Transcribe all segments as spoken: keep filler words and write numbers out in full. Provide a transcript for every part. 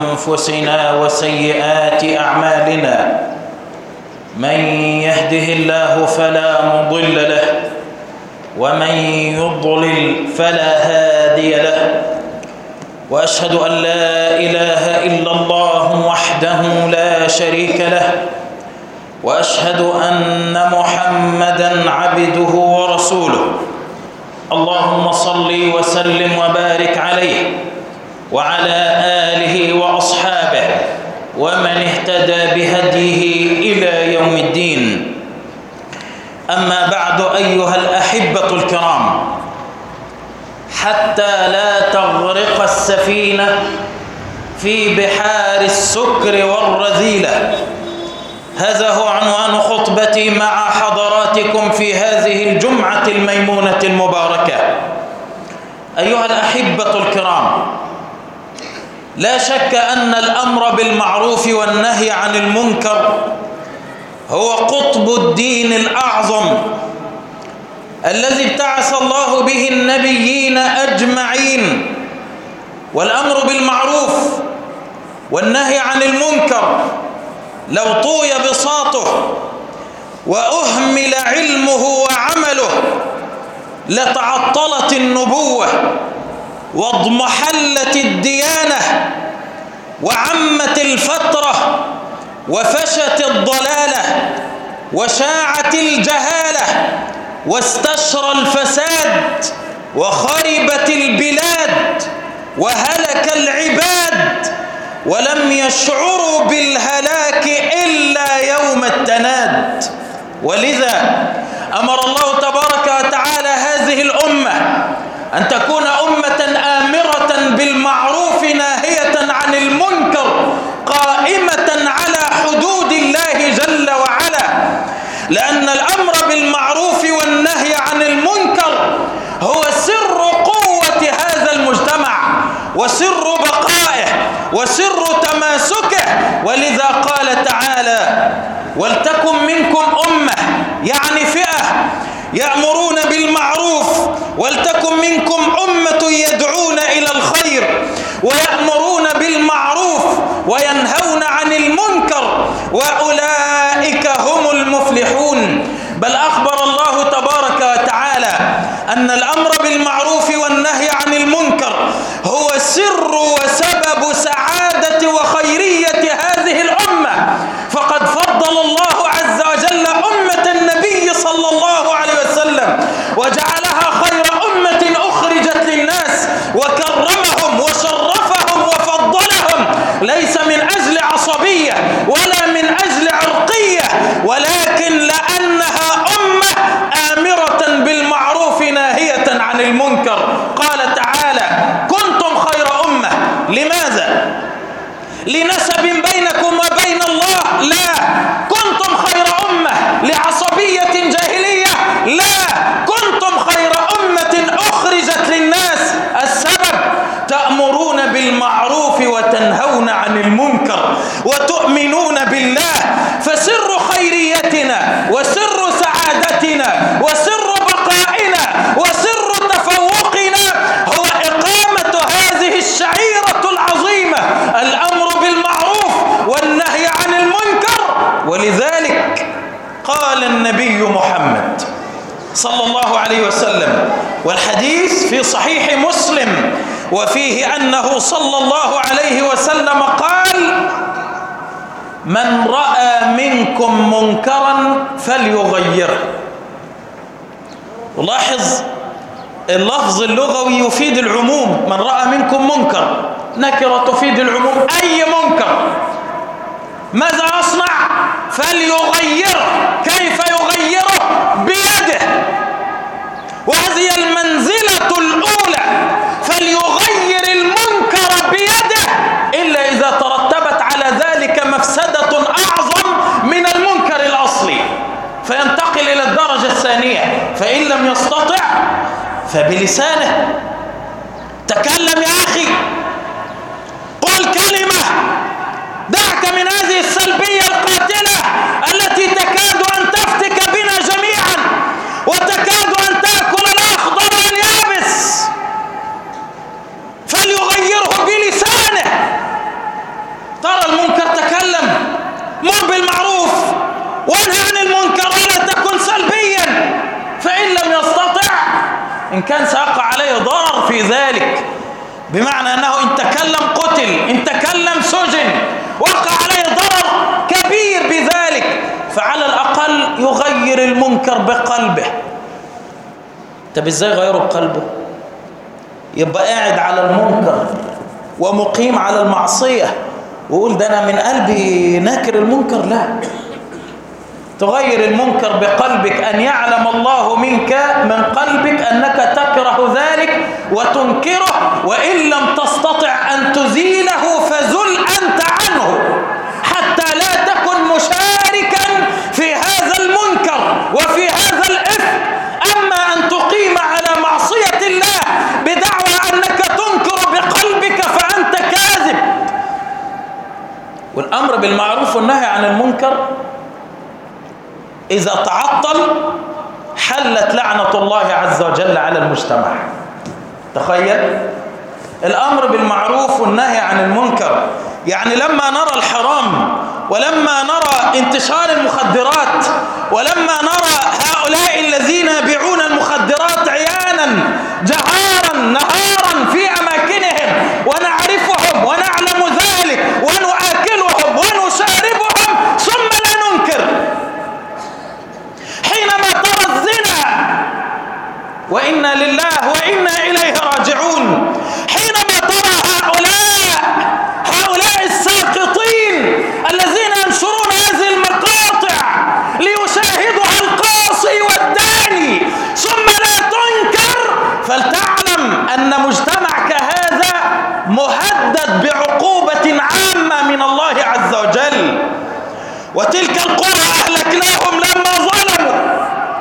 أنفسنا وسيئات أعمالنا. من يهده الله فلا مضل له ومن يضلل فلا هادي له، وأشهد أن لا إله إلا الله وحده لا شريك له، وأشهد أن محمدًا عبده ورسوله. اللهم صل وسلم وبارك عليه وعلى آله وأصحابه ومن اهتدى بهديه إلى يوم الدين. أما بعد أيها الأحبة الكرام، حتى لا تغرق السفينة في بحار السكر والرذيلة، هذا هو عنوان خطبتي مع حضراتكم في هذه الجمعة الميمونة المباركة. أيها الأحبة الكرام، لا شك أن الأمر بالمعروف والنهي عن المنكر هو قطب الدين الأعظم الذي ابتعث الله به النبيين أجمعين. والأمر بالمعروف والنهي عن المنكر لو طوي بساطه وأهمل علمه وعمله لتعطلت النبوة واضمحلت الديانة وعمت الفترة وفشت الضلالة وشاعت الجهالة واستشرى الفساد وخربت البلاد وهلك العباد، ولم يشعروا بالهلاك إلا يوم التناد. ولذا أمر الله تبارك وتعالى هذه الأمة أن تكون أمة آمرة بالمعروف ناهية عن المنكر، قائمة على حدود الله جل وعلا، لأن الأمر بالمعروف والنهي عن المنكر هو سر قوة هذا المجتمع وسر بقائه وسر تماسكه. ولذا قال تعالى: ولتكن منكم أمة، يعني فئة، يأمرون بالمعروف، ولتكن منكم أمة يدعون إلى الخير ويأمرون بالمعروف وينهون عن المنكر، وأولئك هم المفلحون. بل أخبر الله تبارك وتعالى أن الأمر بالمعروف والنهي عن المنكر هو سر وسبب سعادة وخيرية هذه الأمة، فقد فضل الله عز وجل أمة النبي صلى الله عليه وسلم وجعلها خير أمة أخرجت للناس، وكرمهم وشرفهم وفضلهم، ليس من أجل عصبية ولا من أجل عرقية، ولكن لأنها أمة آمرة بالمعروف ناهية عن المنكر. قال تعالى: كنتم خير أمة. لماذا؟ لنسب بينكم وبين الله؟ لا. كنتم خير أمة لعصبية جاهلية؟ لا. كنتم خير أمة أخرجت للناس. السبب: تأمرون بالمعروف وتنهون عن المنكر وتؤمنون بالله. فسر خيريتنا وسر سعادتنا وسر بقائنا وسر تفوقنا هو إقامة هذه الشعيرة العظيمة، الأمر بالمعروف والنهي عن المنكر. ولذلك قال النبي محمد صلى الله عليه وسلم، والحديث في صحيح مسلم، وفيه أنه صلى الله عليه وسلم قال: من رأى منكم منكرا فليغيره. ولاحظ اللفظ اللغوي يفيد العموم، من رأى منكم منكر، نكرة تفيد العموم، أي منكر. ماذا يصنع؟ فليغيره. كيف يغيره؟ بيده. وهذه المنزلة الأولى، فليغير المنكر بيده، إلا إذا ترتبت على ذلك مفسدة أعظم من المنكر الأصلي، فينتقل إلى الدرجة الثانية. فإن لم يستطع فبلسانه. تكلم يا أخي، قل كلمة، دعك من هذه السلبية القاتلة التي تكاد أن تفتك بنا جميعا وتكاد أن تأكل الأخضر واليابس. فليغيره بلسانه. إن كان سيقع عليه ضرر في ذلك، بمعنى أنه إن تكلم قتل، إن تكلم سجن، وقع عليه ضرر كبير بذلك، فعلى الأقل يغير المنكر بقلبه. طب إزاي غيره بقلبه؟ يبقى قاعد على المنكر ومقيم على المعصية ويقول ده أنا من قلبي ناكر المنكر؟ لا، تغير المنكر بقلبك، أن يعلم الله منك من قلبك أنك تكره ذلك وتنكره، وإن لم تستطع أن تزيله فزل أنت عنه حتى لا تكن مشاركا في هذا المنكر وفي هذا الإثم. أما أن تقيم على معصية الله بدعوى أنك تنكر بقلبك فأنت كاذب. والأمر بالمعروف والنهي عن المنكر إذا تعطل حلت لعنة الله عز وجل على المجتمع. تخيل الأمر بالمعروف والنهي عن المنكر، يعني لما نرى الحرام ولما نرى انتشار المخدرات ولما نرى هؤلاء الذين يبيعون المخدرات عيانا جهارا نهارا في أماكنهم ونعرفهم ونعلم ذلك ونؤكلهم ونشاربهم ثم لا ننكر، حينما ترى الزنا وإنا لله وإنا إليه راجعون، حينما ترى هؤلاء هؤلاء الساقطين الذين ينشرون هذه المقاطع ليشاهدها القاصي والداني ثم لا تنكر، فلتعلم أن مجتمعك هذا مهدد بعقوبة عامة من الله عز وجل. وتلك القرى أهلكناهم لما ظلموا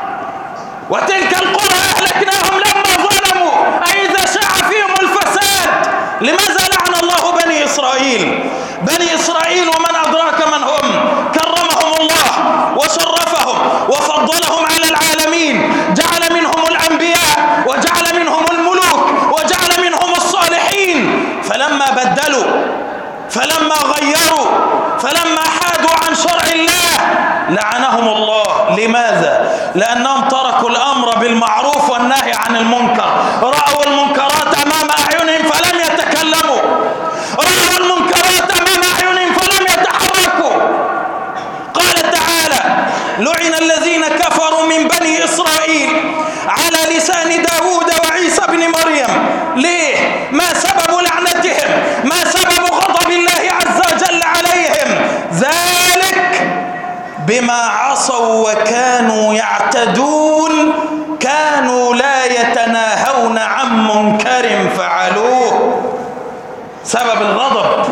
وتلك القرى أهلكناهم لما ظلموا أئذا شاع فيهم الفساد. لماذا لعن الله بني إسرائيل؟ بني إسرائيل ومن أدراك من هم، كرمهم الله وشرفهم وفضلهم على العالمين، جعل منهم الأنبياء وجعل منهم الملوك وجعل منهم الصالحين، فلما بدلوا فلما غيروا فلما حادوا عن شرع الله لعنهم الله. لماذا؟ لأنهم تركوا الأمر بالمعروف والنهي عن المنكر، رأوا المنكرات أمام أعينهم فلم يتكلموا، رأوا المنكرات أمام أعينهم فلم يتحركوا. قال تعالى: لعن الذين كفروا من بني إسرائيل على لسان داود وعيسى بن مريم. ليه؟ ما سبب لعنتهم؟ ما سبب غضب الله عز وجل عليهم؟ ذلك بما عصوا وكانوا يعتدون، كانوا لا يتناهون عن منكر فعلوه. سبب الغضب،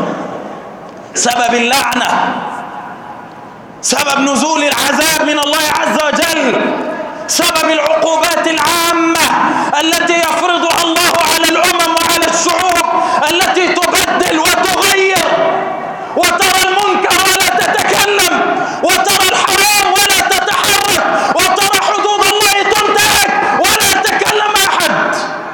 سبب اللعنة، سبب نزول العذاب من الله عز وجل، سبب العقوبات العامة التي يفرضها الله على الأمم وعلى الشعوب التي تبدل وتغير، وترى المنكر ولا تتكلم، وترى الحرام ولا تتحرك، وترى حدود الله تنتهك ولا يتكلم أحد.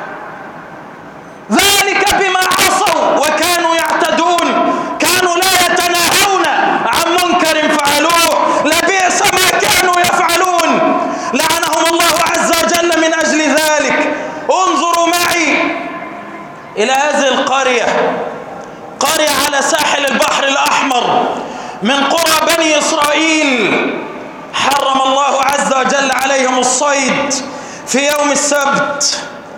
ذلك بما عصوا وكانوا يعتدون، كانوا لا يتناهون عن منكر فعلوه، لبئس ما كانوا يفعلون. لعنهم الله عز وجل من أجل ذلك. انظروا معي إلى هذه القرية، قرية على ساحل البحر الأحمر من قرى بني إسرائيل، حرم الله عز وجل عليهم الصيد في يوم السبت،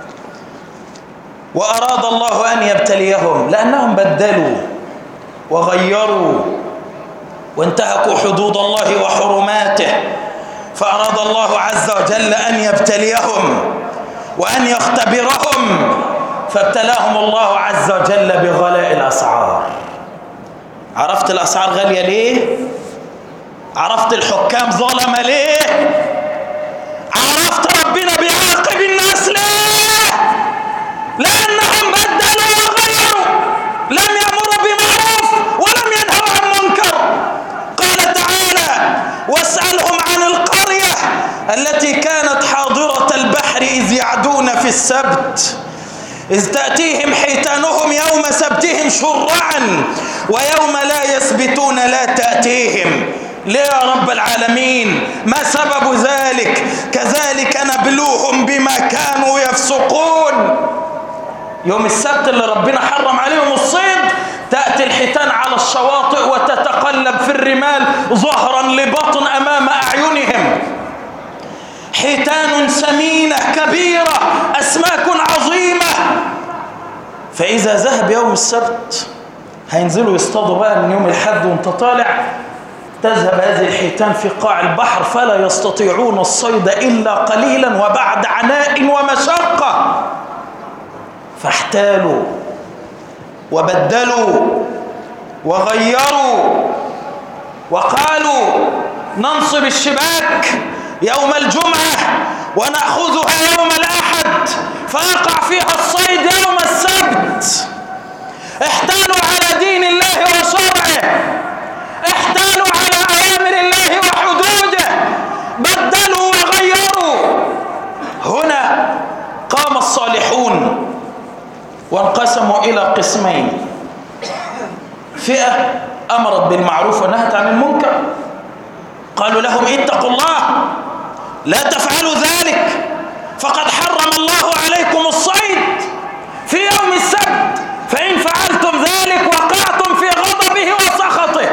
وأراد الله أن يبتليهم لأنهم بدلوا وغيروا وانتهكوا حدود الله وحرماته، فأراد الله عز وجل أن يبتليهم وأن يختبرهم، فابتلاهم الله عز وجل بغلاء الأسعار. عرفت الأسعار غالية ليه؟ عرفت الحكام ظلم ليه؟ عرفت ربنا بيعاقب الناس ليه؟ لأنهم بدلوا وغيروا، لم يأمروا بمعروف ولم ينهوا عن منكر. قال تعالى: واسألهم عن القرية التي كانت حاضرة البحر إذ يعدون في السبت إذ تأتيهم حيتانهم يوم سبتهم شرعا ويوم لا يسبتون لا تأتيهم ليه يا رب العالمين؟ ما سبب ذلك؟ كذلك نبلوهم بما كانوا يفسقون. يوم السبت اللي ربنا حرم عليهم الصيد، تأتي الحيتان على الشواطئ وتتقلب في الرمال ظهرا لبطن أمام أعينهم. حيتان سمينة كبيرة، أسماك عظيمة. فإذا ذهب يوم السبت هينزلوا يصطادوا بقى من يوم الحد وانت طالع، تذهب هذه الحيتان في قاع البحر فلا يستطيعون الصيد إلا قليلا وبعد عناء ومشقة. فاحتالوا وبدلوا وغيروا وقالوا ننصب الشباك يوم الجمعة ونأخذها يوم الأحد فيقع فيها الصيد يوم السبت. احتالوا على دين الله وشرعه، احتالوا على أوامر الله وحدوده، بدلوا وغيروا. هنا قام الصالحون وانقسموا إلى قسمين: فئة أمرت بالمعروف ونهت عن المنكر، قالوا لهم اتقوا الله لا تفعلوا ذلك فقد حرم الله عليكم الصيد في يوم السبت، فإن فعلتم ذلك وقعتم في غضبه وسخطه.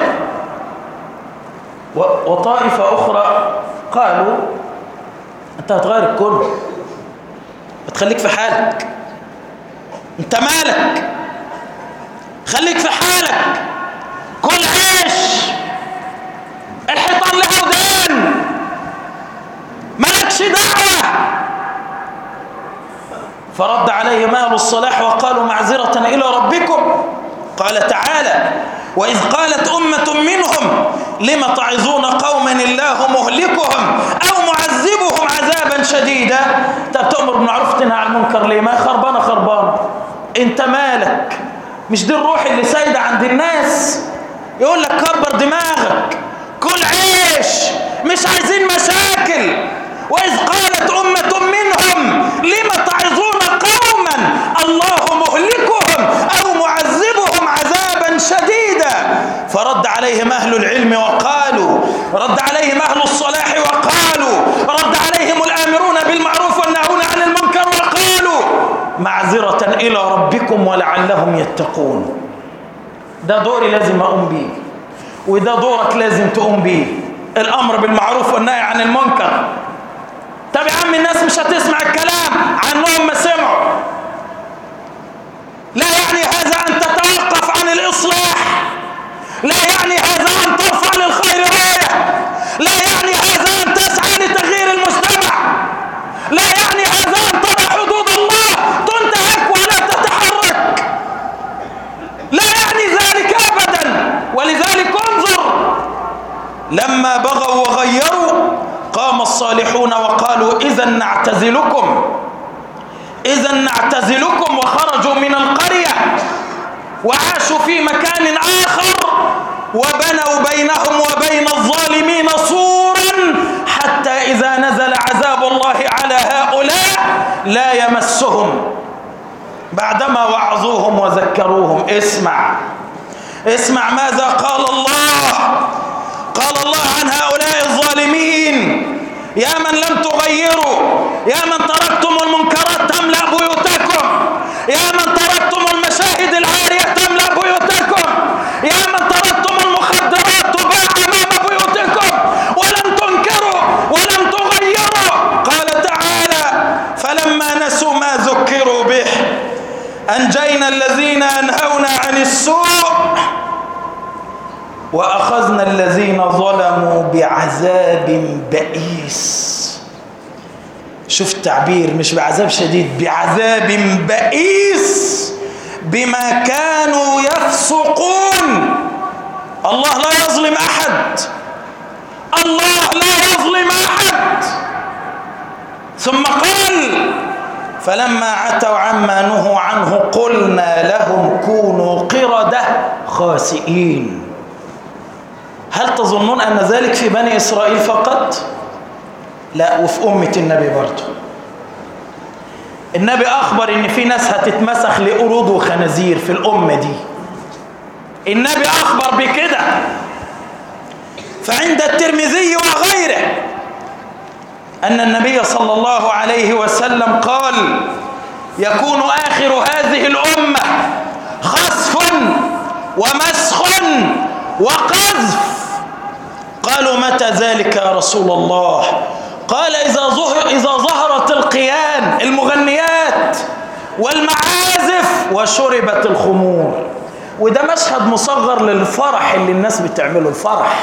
وطائفة أخرى قالوا أنت هتغير الكل، بتخليك في حالك، أنت مالك، خليك في حالك، كل عيش، الحيطان لها ودان، مالكش دعوة. فرد عليهم أهل الصلاح وقالوا معذرة إلى ربكم. قال تعالى: وإذ قالت أمة منهم لم تعظون قوما الله مهلكهم أو معذبهم عذابا شديدا. طب تأمر بالمعروف تنهى عن المنكر ليه؟ ما خربانة خربانة، أنت مالك؟ مش دي الروح اللي سايدة عند الناس؟ يقول لك كبر دماغك، كل عيش، مش عايزين مشاكل. وإذ قالت أمة منهم لم تعظون قوما الله مهلكهم أو معذبهم عذابا شديدا. فرد عليهم أهل العلم وقالوا، رد عليهم أهل الصلاح وقالوا، رد عليهم الآمرون بالمعروف والناهون عن المنكر وقالوا معذرة إلى ربكم ولعلهم يتقون. ده دوري لازم أقوم بيه، وده دورك لازم تقوم بيه، الأمر بالمعروف والنهي عن المنكر. طب يا عم الناس مش هتسمع الكلام عنهم ما سمعوا، لا يعني هذا أن تتوقف عن الإصلاح، لا يعني هذا أن ترفع للخير راية، لا يعني هذا أن تسعى لتغيير المجتمع، لا يعني هذا أن ترى حدود الله تنتهك ولا تتحرك، لا يعني ذلك أبدا. ولذلك انظر لما بغوا وغيروا قام الصالحون وقالوا إذا نعتزلكم، إذا نعتزلكم، وخرجوا من القرية وعاشوا في مكان آخر وبنوا بينهم وبين الظالمين سورا حتى إذا نزل عذاب الله على هؤلاء لا يمسهم بعدما وعظوهم وذكروهم. اسمع اسمع ماذا قال الله. قال الله عن هؤلاء الظالمين: يا من لم تغيروا، يا من تركتم المنكرات تملأ بيوتكم، يا من تركتم المشاهد العارية تملأ بيوتكم، يا من تركتم المخدرات تباع أمام بيوتكم ولم تنكروا ولم تغيروا. قال تعالى: فلما نسوا ما ذكروا به أنجينا الذين ينهون عن السوء وأخذنا الذين ظلموا بعذاب بئيس. شوف التعبير، مش بعذاب شديد، بعذاب بئيس بما كانوا يفسقون. الله لا يظلم أحد، الله لا يظلم أحد. ثم قال: فلما عتوا عما نهوا عنه قلنا لهم كونوا قردة خاسئين. هل تظنون أن ذلك في بني إسرائيل فقط؟ لا، وفي أمة النبي برضه. النبي أخبر إن في ناس هتتمسخ لقرود وخنازير في الأمة دي. النبي أخبر بكده. فعند الترمذي وغيره أن النبي صلى الله عليه وسلم قال: يكون آخر هذه الأمة خسف ومسخ وقذف. قالوا: متى ذلك يا رسول الله؟ قال: إذا ظهر إذا ظهرت القيان، المغنيات والمعازف، وشربت الخمور. وده مشهد مصغر للفرح اللي الناس بتعمله، الفرح،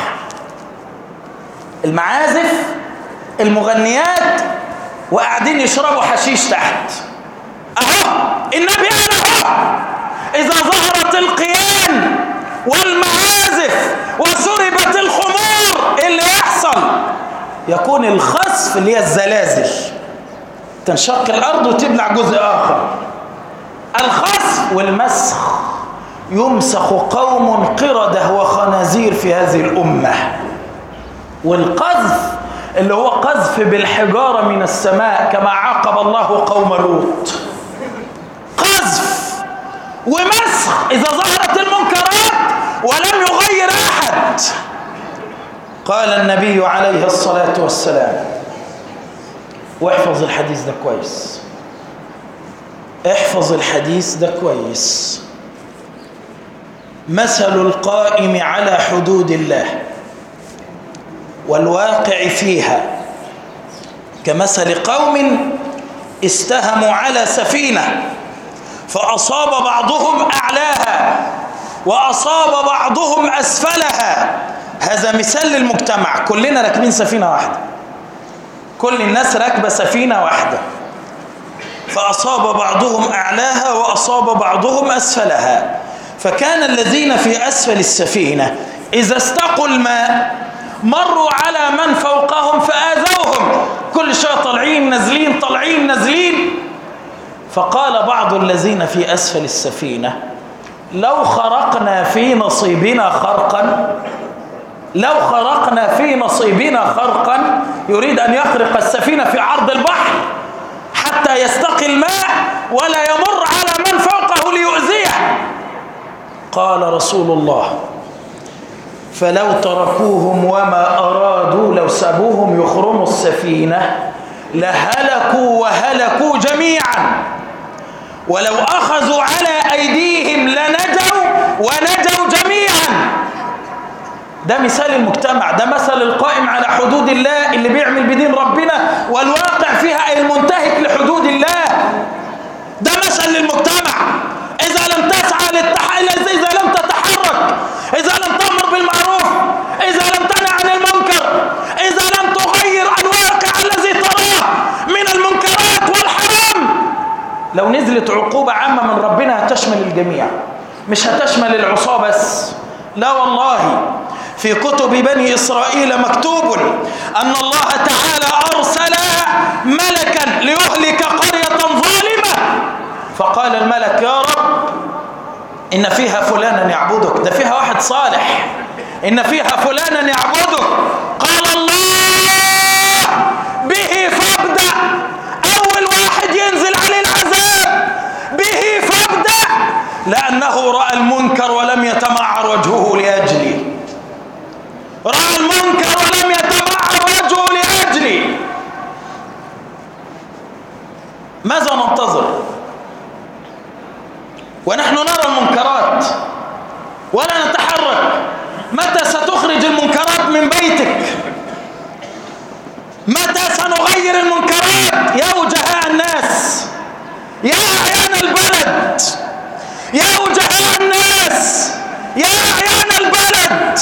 المعازف، المغنيات، وقاعدين يشربوا حشيش تحت. أهو النبي قال أهو: إذا ظهرت القيان والمعازف وشربت الخمور، إيه اللي يحصل؟ يكون الخسف اللي هي الزلازل، تنشق الأرض وتبلع جزء آخر. الخسف والمسخ، يمسخ قوم قردة وخنازير في هذه الأمة. والقذف اللي هو قذف بالحجارة من السماء كما عاقب الله قوم لوط. قذف ومسخ إذا ظهرت المنكرات ولم يغير أحد. قال النبي عليه الصلاة والسلام، واحفظ الحديث ده كويس، احفظ الحديث ده كويس: مثل القائم على حدود الله والواقع فيها كمثل قوم استهموا على سفينة فأصاب بعضهم أعلاها وأصاب بعضهم أسفلها. هذا مثال للمجتمع، كلنا راكبين سفينة واحدة، كل الناس راكبة سفينة واحدة، فأصاب بعضهم أعلاها وأصاب بعضهم أسفلها. فكان الذين في أسفل السفينة إذا استقوا الماء مروا على من فوقهم فآذوهم، كل شوية طالعين نازلين طالعين نازلين. فقال بعض الذين في أسفل السفينة: لو خرقنا في نصيبنا خرقا، لو خرقنا في نصيبنا خرقا، يريد أن يخرق السفينة في عرض البحر حتى يستقي الماء ولا يمر على من فوقه ليؤذيه. قال رسول الله: فلو تركوهم وما أرادوا، لو سابوهم يخرموا السفينة لهلكوا وهلكوا جميعا، ولو أخذوا على أيديهم لنجوا ونجوا جميعا. ده مثال المجتمع، ده مثل القائم على حدود الله اللي بيعمل بدين ربنا والواقع فيها أي المنتهك لحدود الله. ده مثل للمجتمع. إذا لم تسعى للتح... إذا لم تتحرك، إذا لم تأمر بالمعروف، إذا لم تنهى عن المنكر، إذا لم تغير الواقع الذي تراه من المنكرات والحرام، لو نزلت عقوبة عامة من ربنا هتشمل الجميع، مش هتشمل العصاة بس. لا والله، في كتب بني إسرائيل مكتوب أن الله تعالى أرسل ملكا ليهلك قرية ظالمة، فقال الملك: يا رب، إن فيها فلانا يعبدك، ده فيها واحد صالح، إن فيها فلانا يعبدك. قال الله: به فابدأ، أول واحد ينزل عليه العذاب به فابدأ، لأنه رأى المنكر ولم يتمعر وجهه لأجلي، رأى المنكر ولم يتمعر وجهه لأجلي. ماذا ننتظر ونحن نرى المنكرات ولا نتحرك؟ متى ستخرج المنكرات من بيتك؟ متى سنغير المنكرات يا وجهاء الناس، يا أعيان البلد، يا وجهاء الناس، يا أعيان البلد،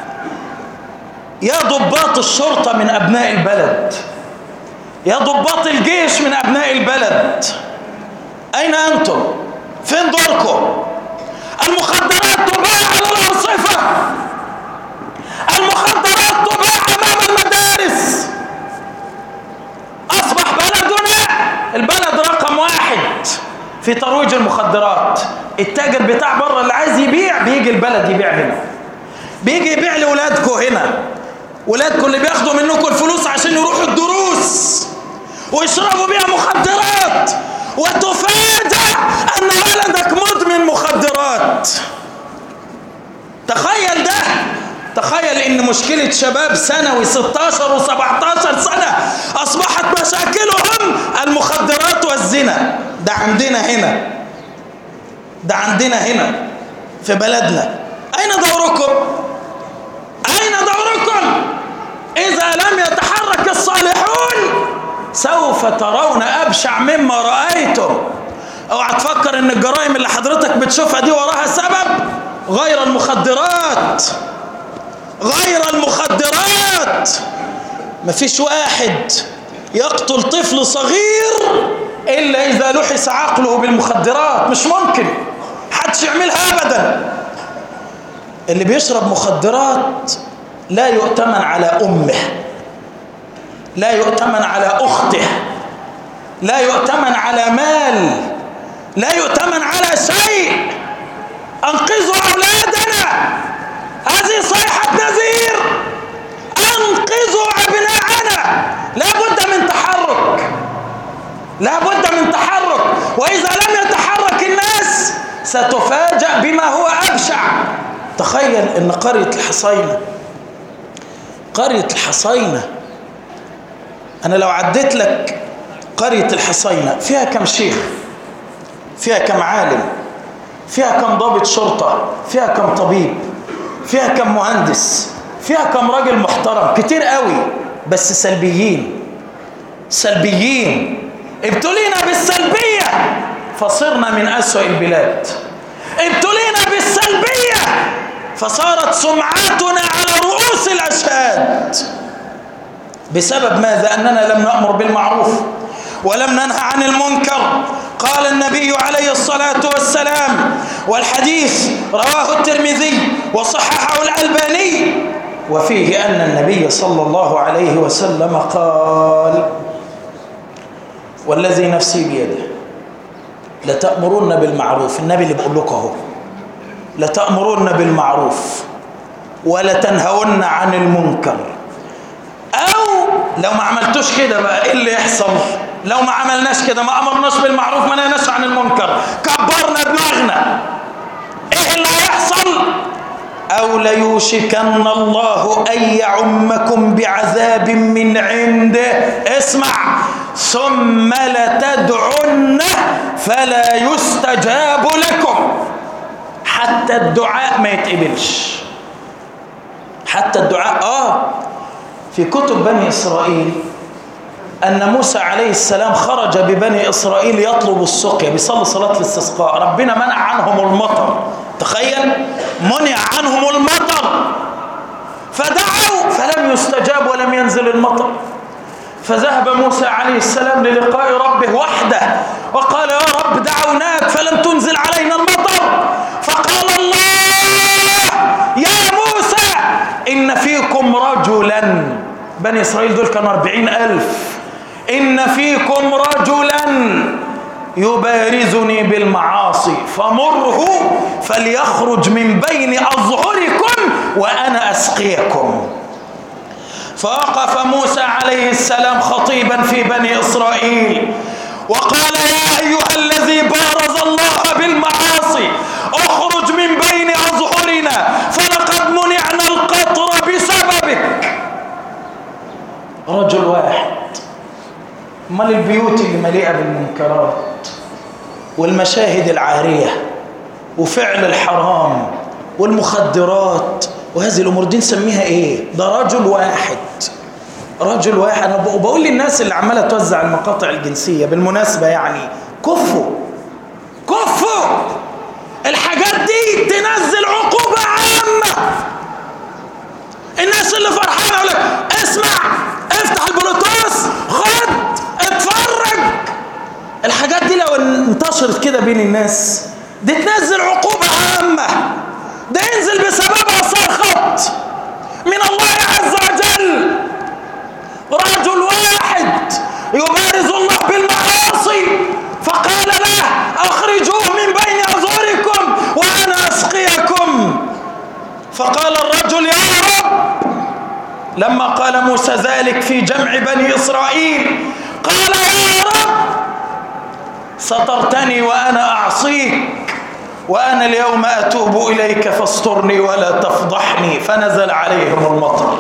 يا ضباط الشرطة من أبناء البلد، يا ضباط الجيش من أبناء البلد، أين أنتم؟ فين دوركم؟ المخدرات تباع على الأرصفة، المخدرات تباع أمام المدارس. أصبح بلدنا البلد رقم واحد في ترويج المخدرات. التاجر بتاع بره اللي عايز يبيع بيجي البلد يبيع هنا، بيجي يبيع لأولادكم هنا، ولادكم اللي بياخدوا منكم الفلوس عشان يروحوا الدروس ويشربوا بيها مخدرات، وتفاجأ أن ولدك مدمن مخدرات. تخيل ده، تخيل ان مشكلة شباب ثانوي ستاشر وسبعتاشر سنة اصبحت مشاكلهم المخدرات والزنا. ده عندنا هنا، ده عندنا هنا في بلدنا. اين دوركم؟ اين دوركم؟ اذا لم يتحرك الصالحون سوف ترون ابشع مما رأيتم. اوعى تفكر ان الجرائم اللي حضرتك بتشوفها دي وراها سبب غير المخدرات، غير المخدرات. مفيش واحد يقتل طفل صغير إلا إذا لحس عقله بالمخدرات، مش ممكن حدش يعملها أبدا. اللي بيشرب مخدرات لا يؤتمن على أمه، لا يؤتمن على أخته، لا يؤتمن على مال، لا يؤتمن على شيء. أنقذوا أولادنا، هذه صيحة نذير. أنقذوا أبناءنا. لا بد من تحرك، لا بد من تحرك. وإذا لم يتحرك الناس ستفاجأ بما هو أبشع. تخيل أن قرية الحصينة، قرية الحصينة أنا لو عديت لك قرية الحصينة فيها كم شيخ، فيها كم عالم، فيها كم ضابط شرطة، فيها كم طبيب، فيها كم مهندس، فيها كم راجل محترم، كتير قوي، بس سلبيين، سلبيين. ابتلينا بالسلبية فصرنا من أسوأ البلاد. ابتلينا بالسلبية فصارت سمعتنا على رؤوس الأشهاد. بسبب ماذا؟ أننا لم نأمر بالمعروف ولم ننهى عن المنكر. قال النبي عليه الصلاة والسلام، والحديث رواه الترمذي وصححه الألباني، وفيه أن النبي صلى الله عليه وسلم قال: والذي نفسي بيده لتأمرن بالمعروف. النبي اللي بقول لكم اهو، لتأمرن بالمعروف ولتنهون عن المنكر. أو لو ما عملتوش كده بقى إيه اللي يحصل؟ لو ما عملناش كده، ما أمرناش بالمعروف، ما نهناش عن المنكر، كبرنا دماغنا، إيه اللي هيحصل؟ أو ليوشكن الله أن يعمكم بعذاب من عنده. اسمع: ثم لتدعن فلا يستجاب لكم. حتى الدعاء ما يتقبلش، حتى الدعاء. آه في كتب بني إسرائيل أن موسى عليه السلام خرج ببني إسرائيل يطلب السقيا، بيصلي صلاة الاستسقاء، ربنا منع عنهم المطر. تخيل، منع عنهم المطر، فدعوا فلم يستجاب ولم ينزل المطر. فذهب موسى عليه السلام للقاء ربه وحده وقال: يا رب دعوناك فلم تنزل علينا المطر. فقال الله: يا موسى إن فيكم رجلا، بني إسرائيل دول كانوا أربعين ألف، إن فيكم رجلا يبارزني بالمعاصي فمره فليخرج من بين أظهركم وأنا أسقيكم. فوقف موسى عليه السلام خطيبا في بني إسرائيل وقال: يا أيها الذي بارز الله بالمعاصي اخرج من بين أظهرنا فلقد منعنا القطر بسببك. رجل واحد. امال البيوت اللي مليئة بالمنكرات والمشاهد العارية وفعل الحرام والمخدرات وهذه الأمور دي نسميها إيه؟ ده رجل واحد، رجل واحد. أنا بقول للناس اللي عمالة توزع المقاطع الجنسية بالمناسبة يعني كفوا كفوا. الحاجات دي تنزل عقوبة عامة. الناس اللي فرحانة يقول لك: اسمع، افتح البلوتوث، خد، اتفرج. الحاجات دي لو انتشرت كده بين الناس دي تنزل عقوبة عامة، ده ينزل بسببها صرخة من الله عز وجل. رجل واحد يبارز الله بالمعاصي فقال له: أخرجوه من بين أظهركم وأنا أسقيكم. فقال الرجل: يا رب. لما قال موسى ذلك في جمع بني إسرائيل قال: يا رب سترتني وأنا أعصيك وأنا اليوم أتوب إليك فاسترني ولا تفضحني. فنزل عليهم المطر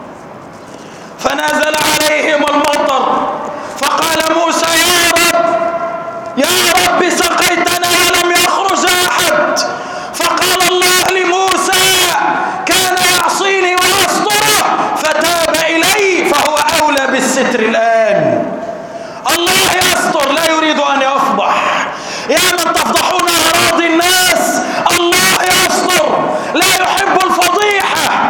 فنزل عليهم المطر فقال موسى يا رب يا رب سقيتنا ولم يخرج أحد. فقال الله لموسى كان يعصيني ويستره فتاب إلي فهو أولى بالستر الآن. الله يستر لا يريد أن يفضح. يا من تفضحون أراضي الناس الله يستر لا يحب الفضيحة.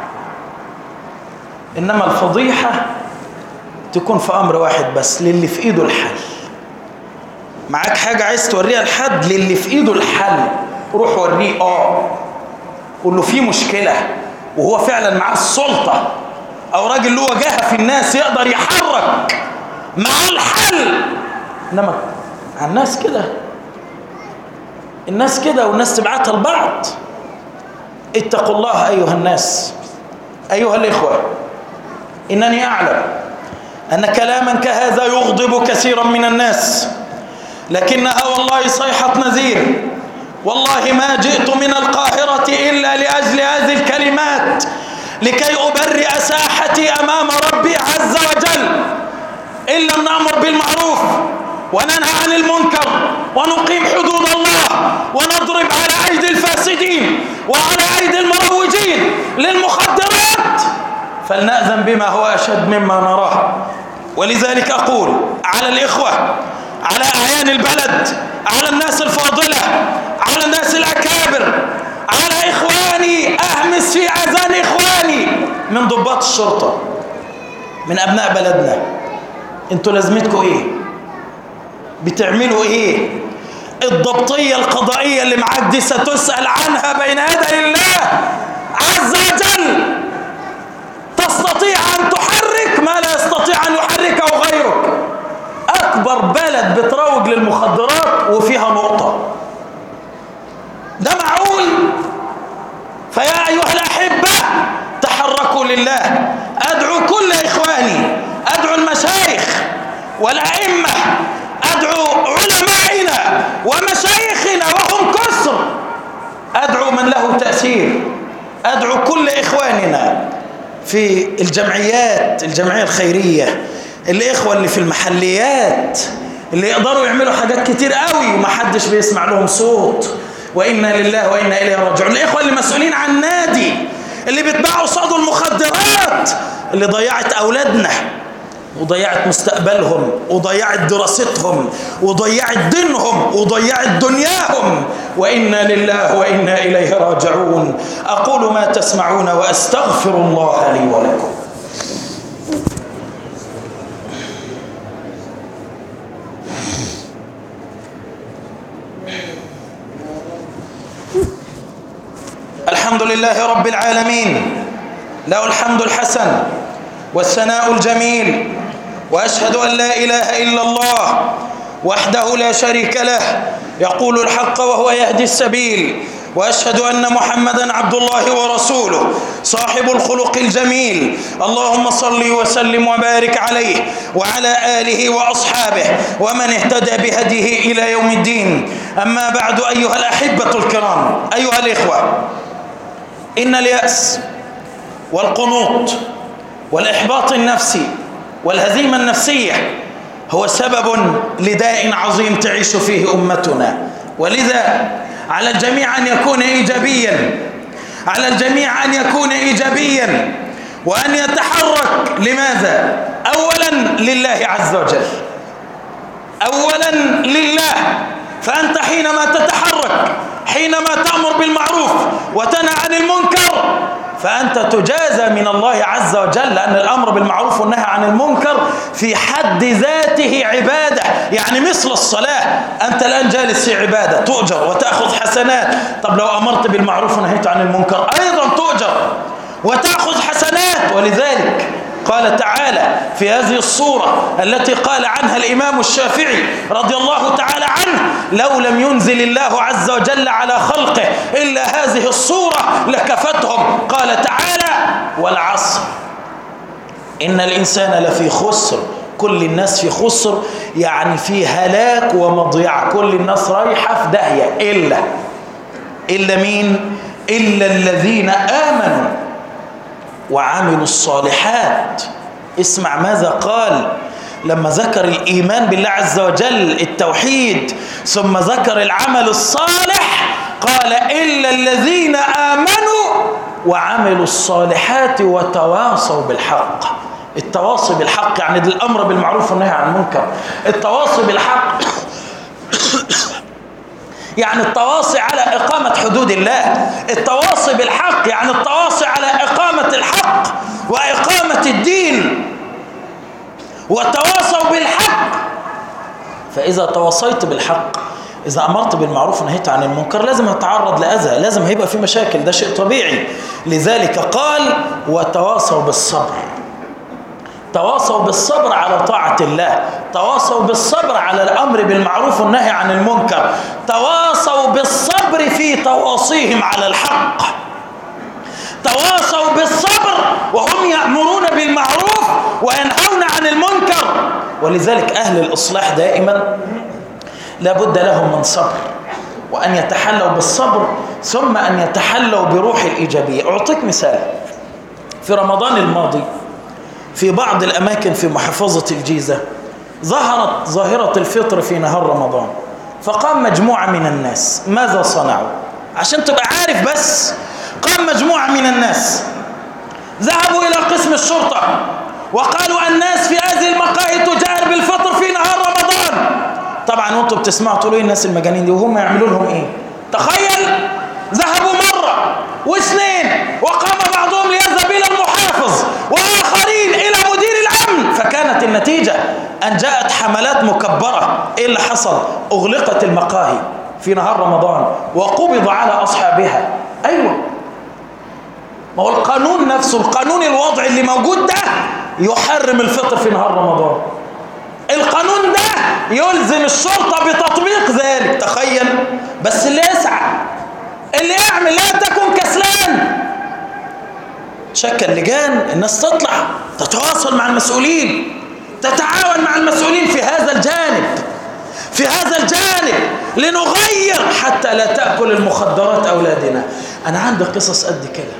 إنما الفضيحة تكون في أمر واحد بس، للي في إيده الحل. معاك حاجة عايز توريها لحد، للي في إيده الحل روح وريه. آه قول له في مشكلة وهو فعلا معاه السلطة، أو راجل له وجاهة في الناس يقدر يحرك مع الحل. إنما الناس كده الناس كده والناس تبعتها لبعض. اتقوا الله أيها الناس. أيها الإخوة، إنني أعلم أن كلاما كهذا يغضب كثيرا من الناس، لكنها والله صيحة نذير. والله ما جئت من القاهرة إلا لأجل هذه الكلمات، لكي أبرئ ساحتي أمام ربي عز وجل. إن لم نأمر بالمعروف وننهى عن المنكر ونقيم حدود الله ونضرب على أيدي الفاسدين وعلى أيدي المروجين للمخدرات، فلنأذن بما هو أشد مما نراه. ولذلك أقول على الإخوة، على أعيان البلد، على الناس الفاضلة، على الناس الأكابر، على إخواني، أهمس في أذان إخواني من ضباط الشرطة، من أبناء بلدنا، أنتوا لازمتكم إيه؟ بتعملوا إيه؟ الضبطية القضائية اللي معاك دي ستسأل عنها بين يدي الله عز وجل. تستطيع أن تحرك ما لا يستطيع أن يحركه غيرك. أكبر بلد بتروج للمخدرات وفيها نقطة، ده معقول؟ فيا أيها الأحبة تحركوا لله. أدعو كل إخواني، أدعو المشايخ والأئمة، أدعو علمائنا ومشايخنا وهم كثر، أدعو من له تأثير، أدعو كل إخواننا في الجمعيات، الجمعية الخيرية، الإخوة اللي في المحليات اللي يقدروا يعملوا حاجات كتير قوي وما حدش بيسمع لهم صوت، وإنا لله وإنا إليه راجعون. الإخوة اللي مسؤولين عن النادي اللي بيتباعوا صادوا المخدرات اللي ضيعت أولادنا وضيعت مستقبلهم وضيعت دراستهم وضيعت دينهم وضيعت دنياهم، وإنا لله وإنا إليه راجعون. أقول ما تسمعون وأستغفر الله لي ولكم. الحمد لله رب العالمين، له الحمد الحسن والثناء الجميل، وأشهد أن لا إله إلا الله وحده لا شريك له يقول الحق وهو يهدي السبيل، وأشهد أن محمدا عبد الله ورسوله صاحب الخلق الجميل. اللهم صل وسلم وبارك عليه وعلى آله وأصحابه ومن اهتدى بهديه إلى يوم الدين. أما بعد أيها الأحبة الكرام، أيها الإخوة، إن اليأس والقنوط والإحباط النفسي والهزيمة النفسية هو سبب لداء عظيم تعيش فيه أمتنا. ولذا على الجميع أن يكون إيجابيا، على الجميع أن يكون إيجابيا وأن يتحرك. لماذا؟ أولا لله عز وجل، أولا لله. فأنت حينما تتحرك، حينما تأمر بالمعروف وتنهى عن المنكر، فأنت تجازى من الله عز وجل، لأن الأمر بالمعروف والنهي عن المنكر في حد ذاته عبادة، يعني مثل الصلاة. أنت الآن جالس في عبادة تؤجر وتأخذ حسنات. طب لو أمرت بالمعروف ونهيت عن المنكر أيضا تؤجر وتأخذ حسنات. ولذلك قال تعالى في هذه الصورة التي قال عنها الإمام الشافعي رضي الله تعالى عنه: لو لم ينزل الله عز وجل على خلقه إلا هذه الصورة لكفتهم. قال تعالى: والعصر إن الإنسان لفي خسر. كل الناس في خسر، يعني في هلاك ومضيعة، كل الناس رايحة في داهية إلا إلا مين؟ إلا الذين آمنوا وعملوا الصالحات. اسمع ماذا قال لما ذكر الإيمان بالله عز وجل التوحيد، ثم ذكر العمل الصالح، قال إلا الذين آمنوا وعملوا الصالحات وتواصوا بالحق. التواصي بالحق يعني الأمر بالمعروف والنهي عن المنكر. التواصي بالحق يعني التواصي على إقامة حدود الله. التواصي بالحق يعني التواصي على إقامة الحق وإقامة الدين، وتواصوا بالحق. فإذا تواصيت بالحق، إذا أمرت بالمعروف ونهيت عن المنكر، لازم هتعرض لأذى، لازم هيبقى في مشاكل، ده شيء طبيعي. لذلك قال وتواصوا بالصبر. تواصوا بالصبر على طاعة الله، تواصوا بالصبر على الأمر بالمعروف والنهي عن المنكر، تواصوا بالصبر في تواصيهم على الحق، تواصوا بالصبر وهم يأمرون بالمعروف وينهون عن المنكر. ولذلك أهل الإصلاح دائما لابد لهم من صبر، وأن يتحلوا بالصبر ظم أن يتحلوا بروح الإيجابية. أعطيك مثال. في رمضان الماضي في بعض الأماكن في محافظة الجيزة ظهرت ظاهرة الفطر في نهار رمضان، فقام مجموعة من الناس. ماذا صنعوا؟ عشان تبقى عارف بس، قام مجموعة من الناس ذهبوا إلى قسم الشرطة وقالوا الناس في هذه المقاهي تجاهر بالفطر في نهار رمضان. طبعا وانتم بتسمعوا تقولوا الناس المجانين دي، وهم يعملوا لهم ايه؟ تخيل، ذهبوا مرة واثنين، وقام بعضهم ليذهب إلى المحافظ وآخرين إلى مدير الأمن، فكانت النتيجة أن جاءت حملات مكبرة. إيه اللي حصل؟ أغلقت المقاهي في نهار رمضان وقبض على أصحابها. أيوة، ما هو القانون نفسه، القانون الوضعي اللي موجود ده يحرم الفطر في نهار رمضان. القانون ده يلزم الشرطة بتطبيق ذلك. تخيل بس، اللي يسعى، اللي يعمل، لا تكن كسلان. شكل لجان، الناس تطلع تتواصل مع المسؤولين، تتعاون مع المسؤولين في هذا الجانب، في هذا الجانب لنغير حتى لا تأكل المخدرات أولادنا. أنا عندي قصص قد كده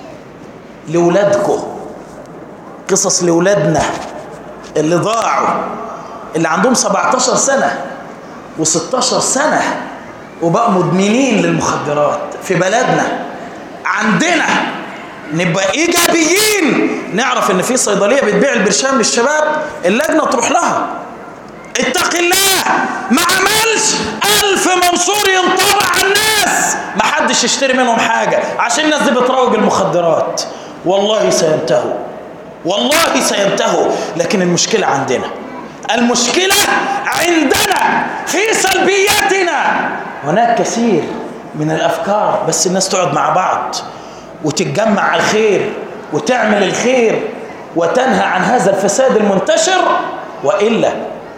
لأولادكم، قصص لأولادنا اللي ضاعوا، اللي عندهم سبعتاشر سنة وستاشر سنة وبقوا مدمنين للمخدرات في بلدنا. عندنا نبقى إيجابيين، نعرف إن في صيدلية بتبيع البرشام للشباب، اللجنة تروح لها. اتق الله، ما عملش ألف منشور ينطبع على الناس، ما حدش يشتري منهم حاجة عشان الناس دي بتروج المخدرات. والله سينتهوا، والله سينتهوا. لكن المشكلة عندنا، المشكلة عندنا في سلبياتنا. هناك كثير من الأفكار، بس الناس تقعد مع بعض وتتجمع على الخير وتعمل الخير وتنهى عن هذا الفساد المنتشر، وإلا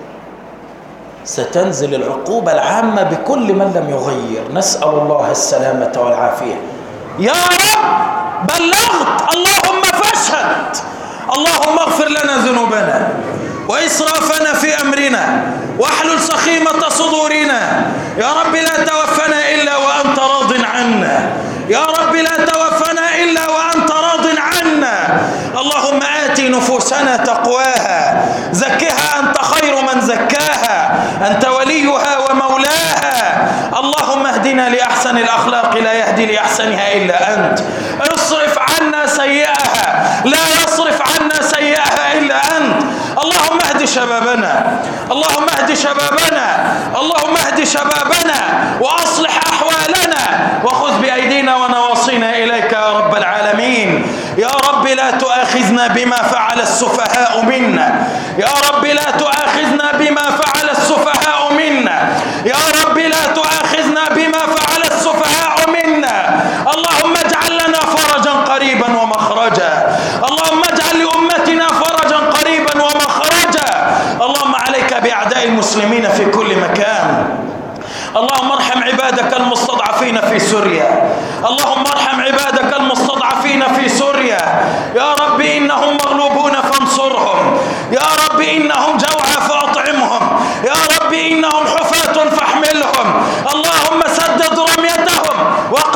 ستنزل العقوبة العامة بكل من لم يغير. نسأل الله السلامة والعافية. يا رب بلغت، اللهم فاشهد. اللهم اغفر لنا ذنوبنا وإسرافنا في أمرنا واحلل سخيمة صدورنا. يا رب لا توفنا إلا وأنت راض عنا، يا رب لا توفنا إلا وأنت راض عنا. اللهم آت نفوسنا تقواها، زكها أنت خير من زكاها، أنت وليها ومولاها. اللهم اهدنا لأحسن الأخلاق، لا يهدي لأحسنها إلا أنت. اصرف عنا سيئها، لا يصرف عنا سيئها إلا أنت. اللهم اهد شبابنا، اللهم اهد شبابنا، اللهم اهد شبابنا وأصلح أحوالنا، وخذ بأيدينا ونواصينا إليك يا رب العالمين. يا رب لا تؤاخذنا بما فعل السفهاء منا، يا رب لا تؤاخذنا بما فعل السفهاء منا، يا رب لا تؤاخذنا بما فعل السفهاء منا. اللهم اجعل لنا فرجا قريبا ومخرجا، اللهم اجعل لأمتنا فرجا قريبا ومخرجا. اللهم عليك بأعداء المسلمين في كل مكان. اللهم ارحم عبادك المستضعفين في سوريا، اللهم ارحم عبادك المستضعفين في سوريا. يا رب إنهم مغلوبون فانصرهم، يا رب إنهم جوعى فأطعمهم، يا رب إنهم حفاة فاحملهم. اللهم سدد رميتهم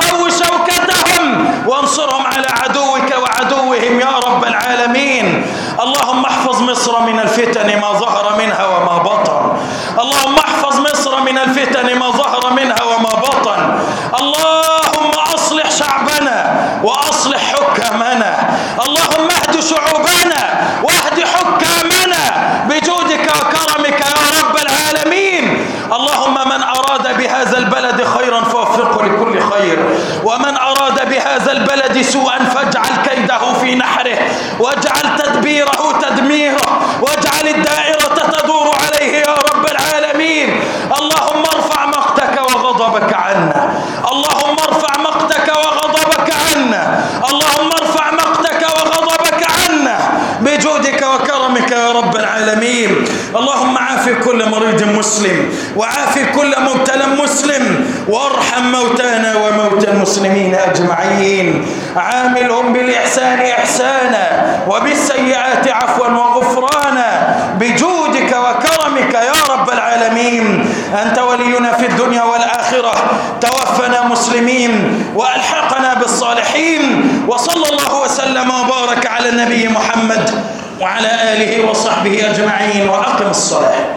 العالمين. اللهم احفظ مصر من الفتن ما ظهر منها وما بطن. اللهم احفظ مصر من الفتن ما ظهر منها وما بطن. اللهم أصلح شعبنا وأصلح حكامنا. اللهم اهد شعوبنا واهد حكامنا بجودك وكرمك يا رب العالمين. اللهم من أراد بهذا البلد خيرا فوفقه لكل خير، ومن أراد بهذا البلد سوءا فاجعل كيده في نحره، واجعل تدبيره تدميره، واجعل الدائرة تدور عليه يا رب العالمين. اللهم ارفع مقتك وغضبك عنا. اللهم ارفع مقتك وغضبك عنا. اللهم ارفع مقتك وغضبك عنا بجودك وكرمك يا رب العالمين. اللهم عافي كل مريض مسلم، وعافي كل مبتلى مسلم، وارحم موتانا وموتى المسلمين أجمعين. عاملهم بالإحسان إحسانا وبالسيئات عفوا وغفرانا بجودك وكرمك يا رب العالمين. أنت ولينا في الدنيا والآخرة. توفنا مسلمين وألحقنا بالصالحين. وصلى الله وسلم وبارك على النبي محمد وعلى آله وصحبه أجمعين. وأقم الصلاة.